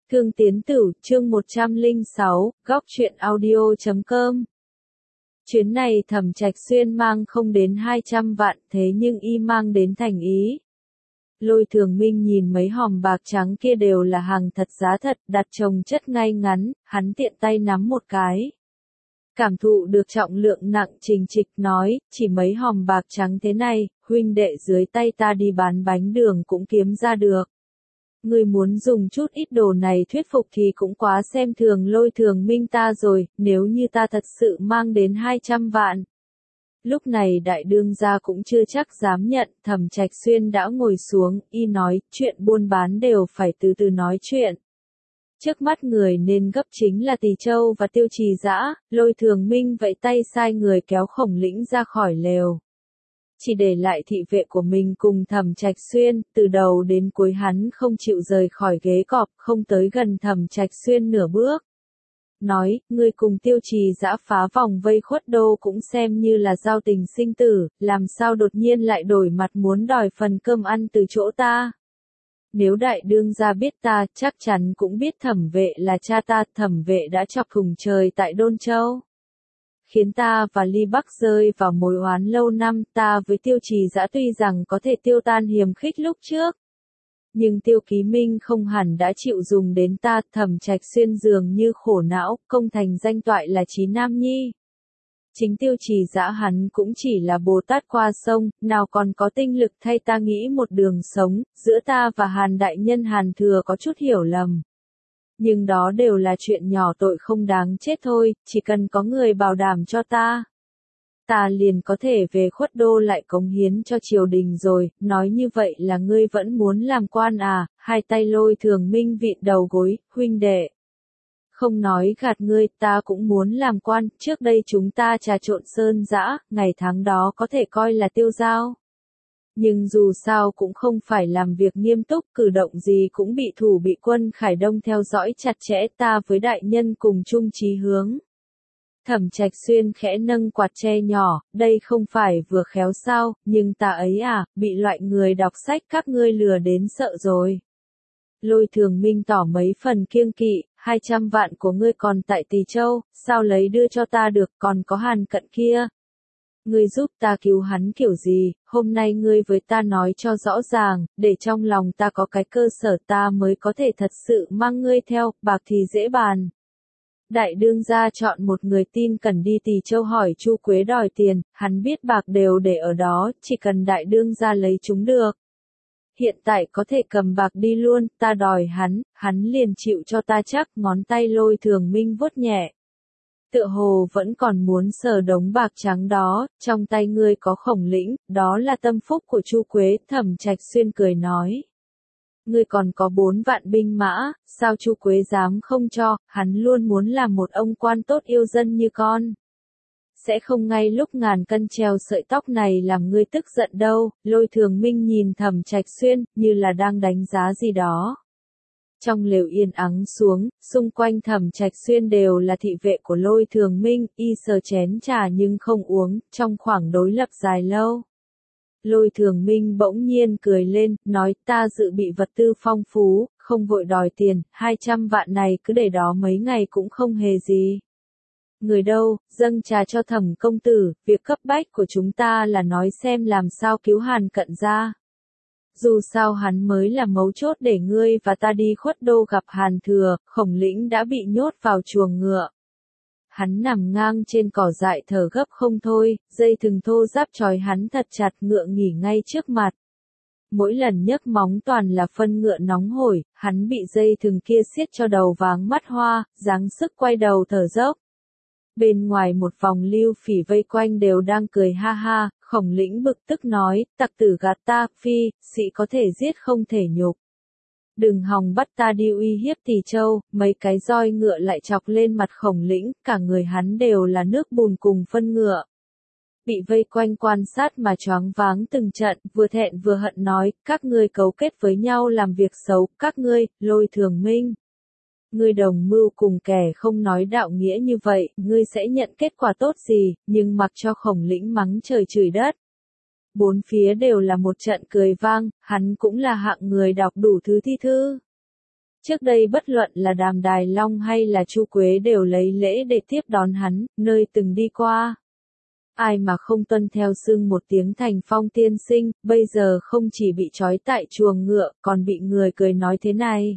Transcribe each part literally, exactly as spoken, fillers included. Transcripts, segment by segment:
Thương Tiến Tử, chương một trăm lẻ sáu, góc truyện audio chấm com. Chuyến này Thẩm Trạch Xuyên mang không đến hai trăm vạn, thế nhưng y mang đến thành ý. Lôi Thường Minh nhìn mấy hòm bạc trắng kia đều là hàng thật giá thật, đặt chồng chất ngay ngắn, hắn tiện tay nắm một cái. Cảm thụ được trọng lượng nặng trình trịch nói, chỉ mấy hòm bạc trắng thế này, huynh đệ dưới tay ta đi bán bánh đường cũng kiếm ra được. Ngươi muốn dùng chút ít đồ này thuyết phục thì cũng quá xem thường Lôi Thường Minh ta rồi, nếu như ta thật sự mang đến hai trăm vạn. Lúc này đại đương gia cũng chưa chắc dám nhận, Thẩm Trạch Xuyên đã ngồi xuống, y nói, chuyện buôn bán đều phải từ từ nói chuyện. Trước mắt người nên gấp chính là Tỳ Châu và Tiêu Trì Dã, Lôi Thường Minh vẫy tay sai người kéo Khổng Lĩnh ra khỏi lều. Chỉ để lại thị vệ của mình cùng Thẩm Trạch Xuyên, từ đầu đến cuối hắn không chịu rời khỏi ghế cọp, không tới gần Thẩm Trạch Xuyên nửa bước. Nói, ngươi cùng Tiêu Trì Dã phá vòng vây Khuất Đô cũng xem như là giao tình sinh tử, làm sao đột nhiên lại đổi mặt muốn đòi phần cơm ăn từ chỗ ta. Nếu đại đương gia biết ta, chắc chắn cũng biết Thẩm Vệ là cha ta, Thẩm Vệ đã chọc thủng trời tại Đôn Châu. Khiến ta và Ly Bắc rơi vào mối oán lâu năm, ta với Tiêu Trì Dã tuy rằng có thể tiêu tan hiềm khích lúc trước. Nhưng Tiêu Ký Minh không hẳn đã chịu dùng đến ta, Thẩm Trạch Xuyên dường như khổ não, công thành danh toại là Chí Nam Nhi. Chính Tiêu Trì Dã hắn cũng chỉ là Bồ Tát qua sông, nào còn có tinh lực thay ta nghĩ một đường sống, giữa ta và Hàn đại nhân Hàn Thừa có chút hiểu lầm. Nhưng đó đều là chuyện nhỏ tội không đáng chết thôi, chỉ cần có người bảo đảm cho ta. Ta liền có thể về Khuất Đô lại cống hiến cho triều đình rồi, nói như vậy là ngươi vẫn muốn làm quan à, hai tay Lôi Thường Minh vịn đầu gối, huynh đệ. Không nói gạt ngươi, ta cũng muốn làm quan, trước đây chúng ta trà trộn sơn dã, ngày tháng đó có thể coi là tiêu dao. Nhưng dù sao cũng không phải làm việc nghiêm túc, cử động gì cũng bị thủ bị quân Khải Đông theo dõi chặt chẽ, ta với đại nhân cùng chung chí hướng. Thẩm Trạch Xuyên khẽ nâng quạt tre nhỏ, đây không phải vừa khéo sao, nhưng ta ấy à, bị loại người đọc sách các ngươi lừa đến sợ rồi. Lôi Thường Minh tỏ mấy phần kiêng kỵ, hai trăm vạn của ngươi còn tại Tỳ Châu, sao lấy đưa cho ta được, còn có Hàn Cận kia. Ngươi giúp ta cứu hắn kiểu gì, hôm nay ngươi với ta nói cho rõ ràng, để trong lòng ta có cái cơ sở ta mới có thể thật sự mang ngươi theo, bạc thì dễ bàn. Đại đương gia chọn một người tin cần đi Tỳ Châu hỏi Chu Quế đòi tiền, hắn biết bạc đều để ở đó, chỉ cần đại đương gia lấy chúng được. Hiện tại có thể cầm bạc đi luôn, ta đòi hắn, hắn liền chịu cho ta chắc, ngón tay Lôi Thường Minh vuốt nhẹ. Tựa hồ vẫn còn muốn sờ đống bạc trắng đó, trong tay ngươi có Khổng Lĩnh, đó là tâm phúc của Chu Quế, Thẩm Trạch Xuyên cười nói. Ngươi còn có bốn vạn binh mã, sao Chu Quế dám không cho, hắn luôn muốn làm một ông quan tốt yêu dân như con. Sẽ không ngay lúc ngàn cân treo sợi tóc này làm ngươi tức giận đâu, Lôi Thường Minh nhìn Thẩm Trạch Xuyên, như là đang đánh giá gì đó. Trong lều yên ắng xuống, xung quanh Thẩm Trạch Xuyên đều là thị vệ của Lôi Thường Minh, y sờ chén trà nhưng không uống, trong khoảng đối lập dài lâu. Lôi Thường Minh bỗng nhiên cười lên, nói ta dự bị vật tư phong phú, không vội đòi tiền, hai trăm vạn này cứ để đó mấy ngày cũng không hề gì. Người đâu, dâng trà cho Thẩm công tử, việc cấp bách của chúng ta là nói xem làm sao cứu Hàn Cận ra. Dù sao hắn mới là mấu chốt để ngươi và ta đi Khuất Đô gặp Hàn Thừa, Khổng Lĩnh đã bị nhốt vào chuồng ngựa. Hắn nằm ngang trên cỏ dại thở gấp không thôi, dây thừng thô ráp trói hắn thật chặt, ngựa nghỉ ngay trước mặt. Mỗi lần nhấc móng toàn là phân ngựa nóng hổi, hắn bị dây thừng kia siết cho đầu váng mắt hoa, giáng sức quay đầu thở dốc. Bên ngoài một vòng lưu phỉ vây quanh đều đang cười ha ha, Khổng Lĩnh bực tức nói, tặc tử gạt ta, phi, sĩ có thể giết không thể nhục. Đừng hòng bắt ta đi uy hiếp Tỳ Châu, mấy cái roi ngựa lại chọc lên mặt Khổng Lĩnh, cả người hắn đều là nước bùn cùng phân ngựa. Bị vây quanh quan sát mà choáng váng từng trận, vừa thẹn vừa hận nói, các ngươi cấu kết với nhau làm việc xấu, các ngươi, Lôi Thường Minh. Ngươi đồng mưu cùng kẻ không nói đạo nghĩa như vậy, ngươi sẽ nhận kết quả tốt gì, nhưng mặc cho Khổng Lĩnh mắng trời chửi đất. Bốn phía đều là một trận cười vang, hắn cũng là hạng người đọc đủ thứ thi thư. Trước đây bất luận là Đàm Đài Long hay là Chu Quế đều lấy lễ để tiếp đón hắn, nơi từng đi qua. Ai mà không tuân theo xưng một tiếng Thành Phong tiên sinh, bây giờ không chỉ bị trói tại chuồng ngựa, còn bị người cười nói thế này.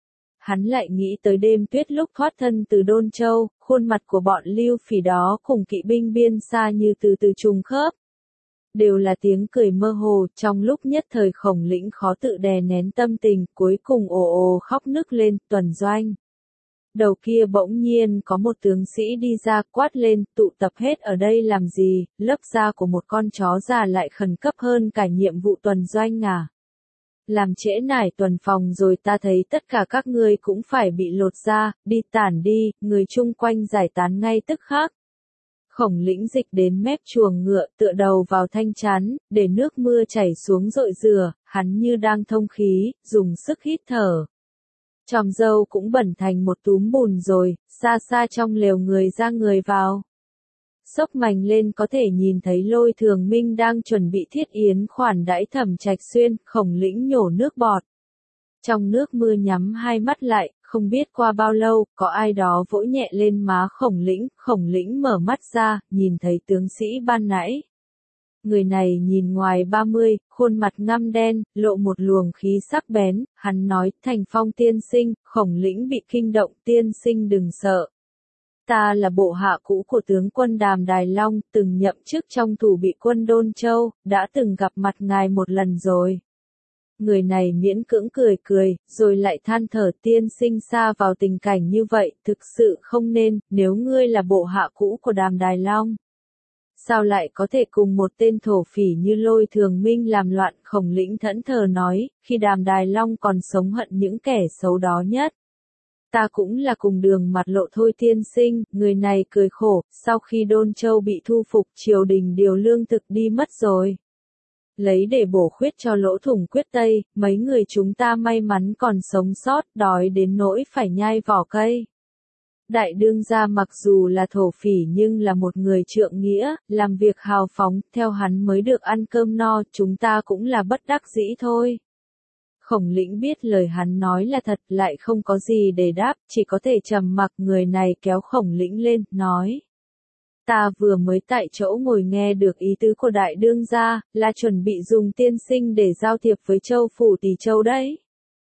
Hắn lại nghĩ tới đêm tuyết lúc thoát thân từ Đôn Châu, khuôn mặt của bọn Lưu Phỉ đó cùng kỵ binh biên xa như từ từ trùng khớp. Đều là tiếng cười mơ hồ, trong lúc nhất thời Khổng Lĩnh khó tự đè nén tâm tình, cuối cùng ồ ồ khóc nức lên, tuần doanh. Đầu kia bỗng nhiên có một tướng sĩ đi ra quát lên, tụ tập hết ở đây làm gì, lớp da của một con chó già lại khẩn cấp hơn cả nhiệm vụ tuần doanh à. Làm trễ nải tuần phòng rồi ta thấy tất cả các ngươi cũng phải bị lột da, đi tản đi, người chung quanh giải tán ngay tức khắc. Khổng Lĩnh dịch đến mép chuồng ngựa tựa đầu vào thanh chắn, để nước mưa chảy xuống rội rửa, hắn như đang thông khí, dùng sức hít thở. Tròm râu cũng bẩn thành một túm bùn rồi, xa xa trong lều người ra người vào. Xốc mành lên có thể nhìn thấy Lôi Thường Minh đang chuẩn bị thiết yến khoản đãi Thẩm Trạch Xuyên, Khổng Lĩnh nhổ nước bọt. Trong nước mưa nhắm hai mắt lại, không biết qua bao lâu, có ai đó vỗ nhẹ lên má Khổng Lĩnh, Khổng Lĩnh mở mắt ra, nhìn thấy tướng sĩ ban nãy. Người này nhìn ngoài ba mươi, khuôn mặt ngăm đen, lộ một luồng khí sắc bén, hắn nói, Thành Phong tiên sinh, Khổng Lĩnh bị kinh động, tiên sinh đừng sợ. Ta là bộ hạ cũ của tướng quân Đàm Đài Long, từng nhậm chức trong thủ bị quân Đôn Châu, đã từng gặp mặt ngài một lần rồi. Người này miễn cưỡng cười cười, rồi lại than thở tiên sinh xa vào tình cảnh như vậy, thực sự không nên, nếu ngươi là bộ hạ cũ của Đàm Đài Long. Sao lại có thể cùng một tên thổ phỉ như Lôi Thường Minh làm loạn, Khổng Lĩnh thẫn thờ nói, khi Đàm Đài Long còn sống hận những kẻ xấu đó nhất. Ta cũng là cùng đường mặt lộ thôi tiên sinh, người này cười khổ, sau khi Đôn Châu bị thu phục triều đình điều lương thực đi mất rồi. Lấy để bổ khuyết cho lỗ thủng quyết tây, mấy người chúng ta may mắn còn sống sót, đói đến nỗi phải nhai vỏ cây. Đại đương gia mặc dù là thổ phỉ nhưng là một người trượng nghĩa, làm việc hào phóng, theo hắn mới được ăn cơm no, chúng ta cũng là bất đắc dĩ thôi. Khổng Lĩnh biết lời hắn nói là thật, lại không có gì để đáp, chỉ có thể trầm mặc. Người này kéo Khổng Lĩnh lên, nói. Ta vừa mới tại chỗ ngồi nghe được ý tứ của đại đương gia, là chuẩn bị dùng tiên sinh để giao thiệp với Châu Phủ Tỳ Châu đấy.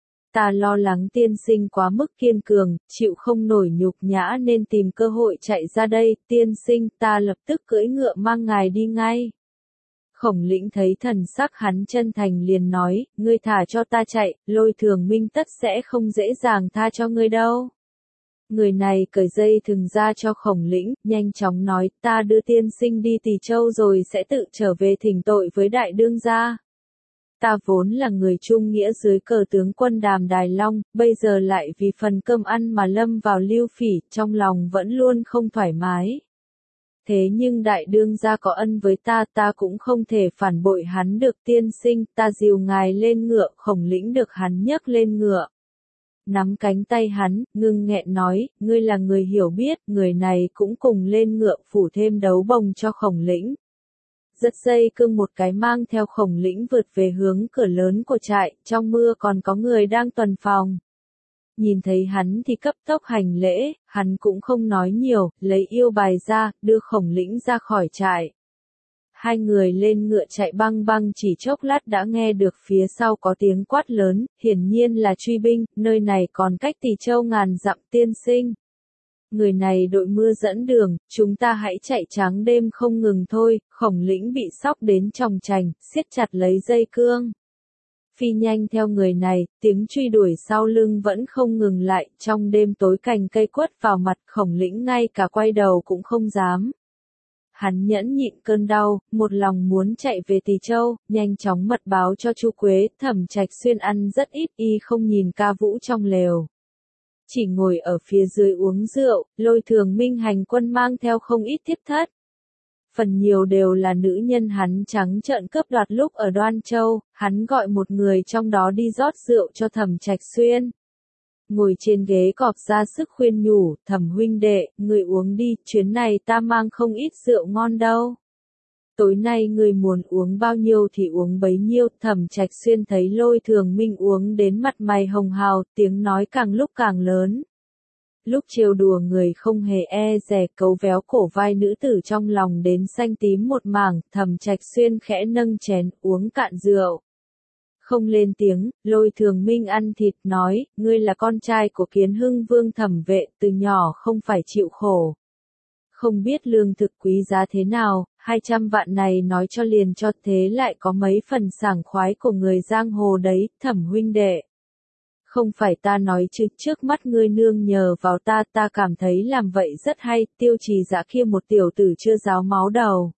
Ta lo lắng tiên sinh quá mức kiên cường, chịu không nổi nhục nhã nên tìm cơ hội chạy ra đây, tiên sinh, ta lập tức cưỡi ngựa mang ngài đi ngay. Khổng Lĩnh thấy thần sắc hắn chân thành liền nói, ngươi thả cho ta chạy, Lôi Thường Minh tất sẽ không dễ dàng tha cho ngươi đâu. Người này cởi dây thừng ra cho Khổng Lĩnh, nhanh chóng nói, ta đưa tiên sinh đi Tỳ Châu rồi sẽ tự trở về thỉnh tội với đại đương gia. Ta vốn là người trung nghĩa dưới cờ tướng quân Đàm Đài Long, bây giờ lại vì phần cơm ăn mà lâm vào Lưu Phỉ, trong lòng vẫn luôn không thoải mái. Thế nhưng đại đương gia có ân với ta, ta cũng không thể phản bội hắn được tiên sinh, ta dìu ngài lên ngựa, Khổng Lĩnh được hắn nhấc lên ngựa. Nắm cánh tay hắn, ngưng nghẹn nói, ngươi là người hiểu biết, người này cũng cùng lên ngựa phủ thêm đấu bồng cho Khổng Lĩnh. Giật dây cương một cái mang theo Khổng Lĩnh vượt về hướng cửa lớn của trại, trong mưa còn có người đang tuần phòng. Nhìn thấy hắn thì cấp tốc hành lễ, hắn cũng không nói nhiều, lấy yêu bài ra, đưa Khổng Lĩnh ra khỏi trại. Hai người lên ngựa chạy băng băng chỉ chốc lát đã nghe được phía sau có tiếng quát lớn, hiển nhiên là truy binh, nơi này còn cách Tỳ Châu ngàn dặm tiên sinh. Người này đội mưa dẫn đường, chúng ta hãy chạy trắng đêm không ngừng thôi, Khổng Lĩnh bị sóc đến tròng trành, siết chặt lấy dây cương. Phi nhanh theo người này, tiếng truy đuổi sau lưng vẫn không ngừng lại, trong đêm tối cành cây quất vào mặt Khổng Lĩnh ngay cả quay đầu cũng không dám. Hắn nhẫn nhịn cơn đau, một lòng muốn chạy về Tỳ Châu, nhanh chóng mật báo cho Chu Quế, Thẩm Trạch Xuyên ăn rất ít y không nhìn ca vũ trong lều. Chỉ ngồi ở phía dưới uống rượu, Lôi Thường Minh hành quân mang theo không ít thiếp thất. Phần nhiều đều là nữ nhân hắn trắng trợn cướp đoạt lúc ở Đoan Châu, hắn gọi một người trong đó đi rót rượu cho Thẩm Trạch Xuyên. Ngồi trên ghế cọp ra sức khuyên nhủ, Thẩm huynh đệ, người uống đi, chuyến này ta mang không ít rượu ngon đâu. Tối nay ngươi muốn uống bao nhiêu thì uống bấy nhiêu. Thẩm Trạch Xuyên thấy Lôi Thường Minh uống đến mặt mày hồng hào, tiếng nói càng lúc càng lớn. Lúc trêu đùa người không hề e dè, cấu véo cổ vai nữ tử trong lòng đến xanh tím một mảng. Thẩm Trạch Xuyên khẽ nâng chén uống cạn rượu. Không lên tiếng, Lôi Thường Minh ăn thịt nói, ngươi là con trai của Kiến Hưng Vương Thẩm Vệ, từ nhỏ không phải chịu khổ. Không biết lương thực quý giá thế nào, hai trăm vạn này nói cho liền cho, thế lại có mấy phần sảng khoái của người giang hồ đấy, Thẩm huynh đệ. Không phải ta nói chứ, trước mắt ngươi nương nhờ vào ta, ta cảm thấy làm vậy rất hay. Tiêu Trì Dã kia một tiểu tử chưa ráo máu đầu.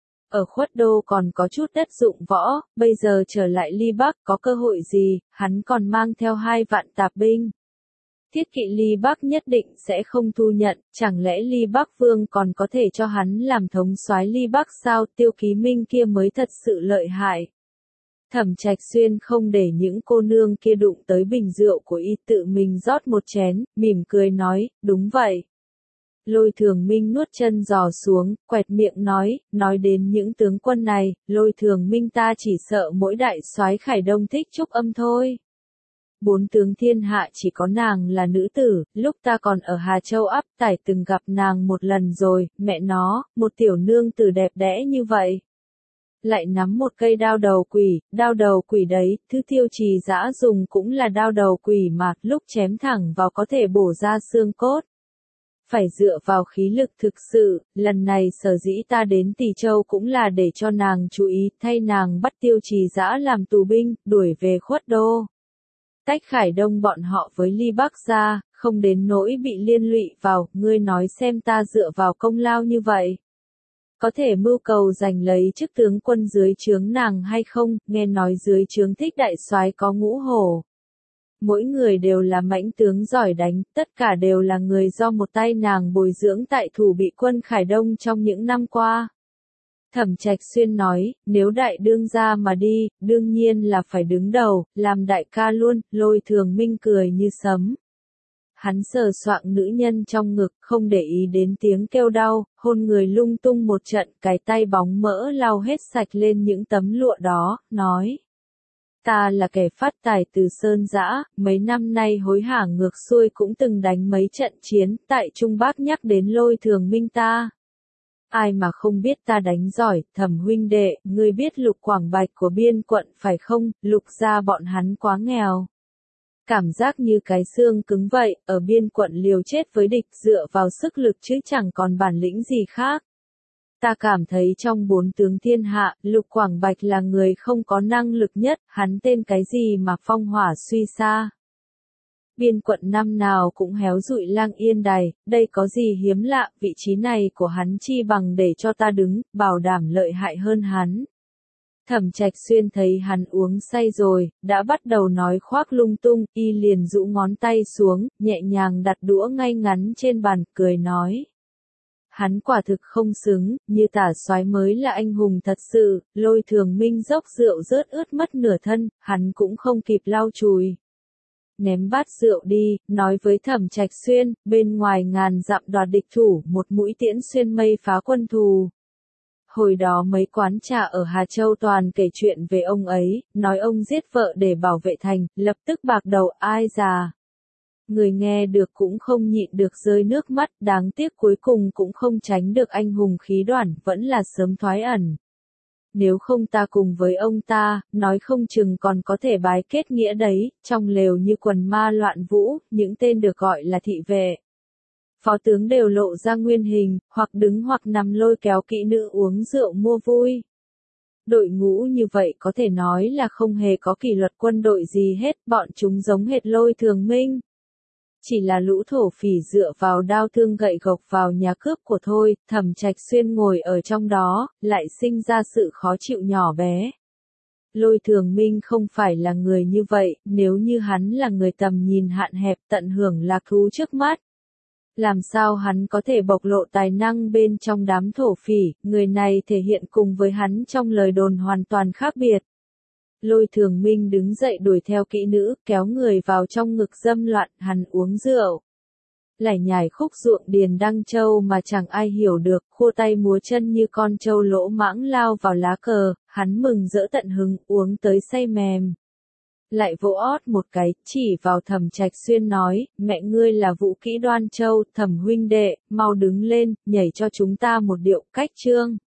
Ở Khuất Đô còn có chút đất dụng võ, bây giờ trở lại Ly Bắc có cơ hội gì, hắn còn mang theo hai vạn tạp binh. Thiết kỵ Ly Bắc nhất định sẽ không thu nhận, chẳng lẽ Ly Bắc Vương còn có thể cho hắn làm thống soái Ly Bắc sao? Tiêu Ký Minh kia mới thật sự lợi hại. Thẩm Trạch Xuyên không để những cô nương kia đụng tới bình rượu của y, tự mình rót một chén, mỉm cười nói, đúng vậy. Lôi Thường Minh nuốt chân giò xuống, quẹt miệng nói, nói đến những tướng quân này, Lôi Thường Minh ta chỉ sợ mỗi đại soái Khải Đông thích Trúc Âm thôi. Bốn tướng thiên hạ chỉ có nàng là nữ tử, lúc ta còn ở Hà Châu áp tải từng gặp nàng một lần rồi, mẹ nó, một tiểu nương tử đẹp đẽ như vậy. Lại nắm một cây đao đầu quỷ, đao đầu quỷ đấy, thứ Tiêu Trì Dã dùng cũng là đao đầu quỷ mà, lúc chém thẳng vào có thể bổ ra xương cốt. Phải dựa vào khí lực thực sự, lần này sở dĩ ta đến Tỳ Châu cũng là để cho nàng chú ý, thay nàng bắt Tiêu Trì Dã làm tù binh, đuổi về Khuất Đô. Tách Khải Đông bọn họ với Ly Bắc ra, không đến nỗi bị liên lụy vào, ngươi nói xem ta dựa vào công lao như vậy. Có thể mưu cầu giành lấy chức tướng quân dưới trướng nàng hay không, nghe nói dưới trướng Thích đại soái có Ngũ Hổ. Mỗi người đều là mãnh tướng giỏi đánh, tất cả đều là người do một tay nàng bồi dưỡng tại thủ bị quân Khải Đông trong những năm qua. Thẩm Trạch Xuyên nói, nếu đại đương gia mà đi, đương nhiên là phải đứng đầu, làm đại ca luôn. Lôi Thường Minh cười như sấm. Hắn sờ soạng nữ nhân trong ngực, không để ý đến tiếng kêu đau, hôn người lung tung một trận, cái tay bóng mỡ lau hết sạch lên những tấm lụa đó, nói. Ta là kẻ phát tài từ Sơn Dã, mấy năm nay hối hả ngược xuôi cũng từng đánh mấy trận chiến, tại Trung Bắc nhắc đến Lôi Thường Minh ta. Ai mà không biết ta đánh giỏi, Thẩm huynh đệ, ngươi biết Lục Quảng Bạch của biên quận phải không, Lục gia bọn hắn quá nghèo. Cảm giác như cái xương cứng vậy, ở biên quận liều chết với địch dựa vào sức lực chứ chẳng còn bản lĩnh gì khác. Ta cảm thấy trong bốn tướng thiên hạ, Lục Quảng Bạch là người không có năng lực nhất, hắn tên cái gì mà phong hỏa suy xa. Biên quận năm nào cũng héo rụi lang yên đày, đây có gì hiếm lạ, vị trí này của hắn chi bằng để cho ta đứng, bảo đảm lợi hại hơn hắn. Thẩm Trạch Xuyên thấy hắn uống say rồi, đã bắt đầu nói khoác lung tung, y liền rũ ngón tay xuống, nhẹ nhàng đặt đũa ngay ngắn trên bàn, cười nói. Hắn quả thực không xứng, như tả soái mới là anh hùng thật sự. Lôi Thường Minh dốc rượu rớt ướt mất nửa thân, hắn cũng không kịp lau chùi. Ném bát rượu đi, nói với Thẩm Trạch Xuyên, bên ngoài ngàn dặm đoạt địch thủ, một mũi tiễn xuyên mây phá quân thù. Hồi đó mấy quán trà ở Hà Châu toàn kể chuyện về ông ấy, nói ông giết vợ để bảo vệ thành, lập tức bạc đầu, ai già. Người nghe được cũng không nhịn được rơi nước mắt, đáng tiếc cuối cùng cũng không tránh được anh hùng khí đoản, vẫn là sớm thoái ẩn. Nếu không ta cùng với ông ta, nói không chừng còn có thể bái kết nghĩa đấy, trong lều như quần ma loạn vũ, những tên được gọi là thị vệ. Phó tướng đều lộ ra nguyên hình, hoặc đứng hoặc nằm lôi kéo kỹ nữ uống rượu mua vui. Đội ngũ như vậy có thể nói là không hề có kỷ luật quân đội gì hết, bọn chúng giống hệt Lôi Thường Minh. Chỉ là lũ thổ phỉ dựa vào đao thương gậy gộc vào nhà cướp của thôi, Thẩm Trạch Xuyên ngồi ở trong đó, lại sinh ra sự khó chịu nhỏ bé. Lôi Thường Minh không phải là người như vậy, nếu như hắn là người tầm nhìn hạn hẹp tận hưởng lạc thú trước mắt. Làm sao hắn có thể bộc lộ tài năng bên trong đám thổ phỉ, người này thể hiện cùng với hắn trong lời đồn hoàn toàn khác biệt. Lôi Thường Minh đứng dậy đuổi theo kỹ nữ, kéo người vào trong ngực dâm loạn, hắn uống rượu. Lải nhải khúc ruộng điền Đăng Châu mà chẳng ai hiểu được, khua tay múa chân như con trâu lỗ mãng lao vào lá cờ, hắn mừng rỡ tận hứng, uống tới say mềm. Lại vỗ ót một cái, chỉ vào Thẩm Trạch Xuyên nói, mẹ ngươi là Vũ Kỹ Đoan Châu, Thẩm huynh đệ, mau đứng lên, nhảy cho chúng ta một điệu cách chương.